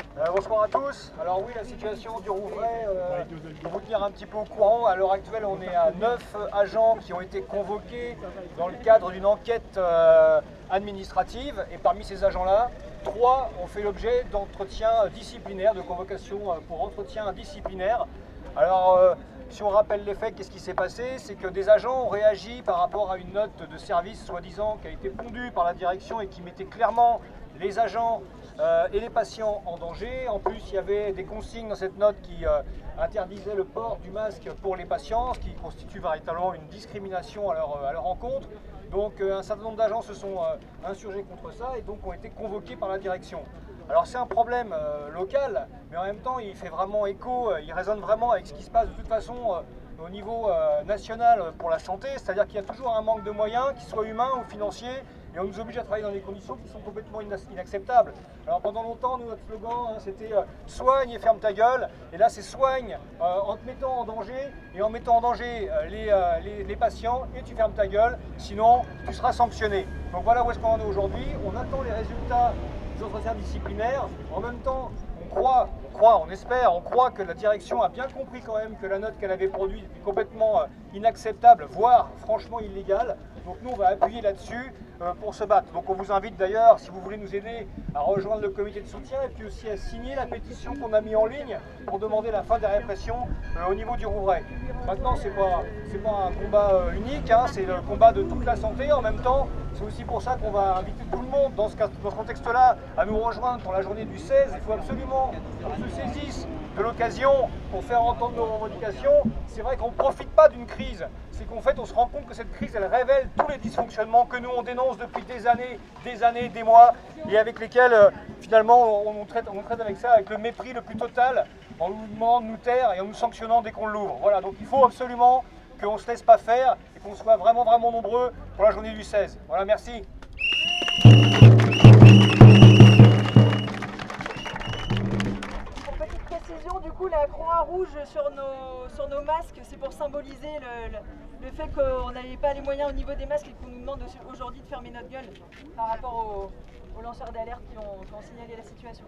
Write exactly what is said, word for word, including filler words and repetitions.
Euh, bonsoir à tous. Alors oui, la situation du Rouvray, euh, pour vous tenir un petit peu au courant, à l'heure actuelle on est à neuf agents qui ont été convoqués dans le cadre d'une enquête euh, administrative, et parmi ces agents-là, trois ont fait l'objet d'entretiens disciplinaires, de convocation pour entretien disciplinaire. Alors euh, si on rappelle les faits, qu'est-ce qui s'est passé? C'est que des agents ont réagi par rapport à une note de service soi-disant qui a été pondue par la direction et qui mettait clairement les agents euh, et les patients en danger. En plus, il y avait des consignes dans cette note qui euh, interdisaient le port du masque pour les patients, ce qui constitue véritablement une discrimination à leur, à leur encontre. Donc euh, un certain nombre d'agents se sont euh, insurgés contre ça et donc ont été convoqués par la direction. Alors c'est un problème euh, local, mais en même temps il fait vraiment écho, euh, il résonne vraiment avec ce qui se passe de toute façon euh, au niveau euh, national pour la santé, c'est-à-dire qu'il y a toujours un manque de moyens, qu'ils soient humains ou financiers, et on nous oblige à travailler dans des conditions qui sont complètement inacceptables. Alors pendant longtemps, nous, notre slogan, hein, c'était euh, « soigne et ferme ta gueule », et là c'est « soigne euh, en te mettant en danger, et en mettant en danger euh, les, euh, les, les patients, et tu fermes ta gueule, sinon tu seras sanctionné ». Donc voilà où est-ce qu'on en est aujourd'hui, on attend les résultats des entretiens disciplinaires. En même temps, on croit, on croit, on espère, on croit que la direction a bien compris quand même que la note qu'elle avait produite était complètement euh, inacceptable, voire franchement illégale. Donc nous, on va appuyer là-dessus euh, pour se battre. Donc on vous invite d'ailleurs, si vous voulez nous aider, à rejoindre le comité de soutien et puis aussi à signer la pétition qu'on a mis en ligne pour demander la fin des répressions euh, au niveau du Rouvray. Maintenant, c'est pas, c'est pas un combat euh, unique, hein, c'est le combat de toute la santé. En même temps, c'est aussi pour ça qu'on va inviter tout le monde dans ce, dans ce contexte-là à nous rejoindre pour la journée du seize. Il faut absolument qu'on se saisisse de l'occasion pour faire entendre nos revendications. C'est vrai qu'on ne profite pas d'une crise, c'est qu'en fait on se rend compte que cette crise elle révèle tous les dysfonctionnements que nous on dénonce depuis des années, des années, des mois, et avec lesquels euh, finalement on, on, traite, on traite avec ça, avec le mépris le plus total, en nous demandant de nous taire et en nous sanctionnant dès qu'on l'ouvre. Voilà, donc il faut absolument qu'on ne se laisse pas faire et qu'on soit vraiment vraiment nombreux pour la journée du seize. Voilà, merci. Du coup, la croix rouge sur nos, sur nos masques, c'est pour symboliser le, le, le fait qu'on n'avait pas les moyens au niveau des masques et qu'on nous demande aujourd'hui de fermer notre gueule par rapport aux, aux lanceurs d'alerte qui ont, qui ont signalé la situation.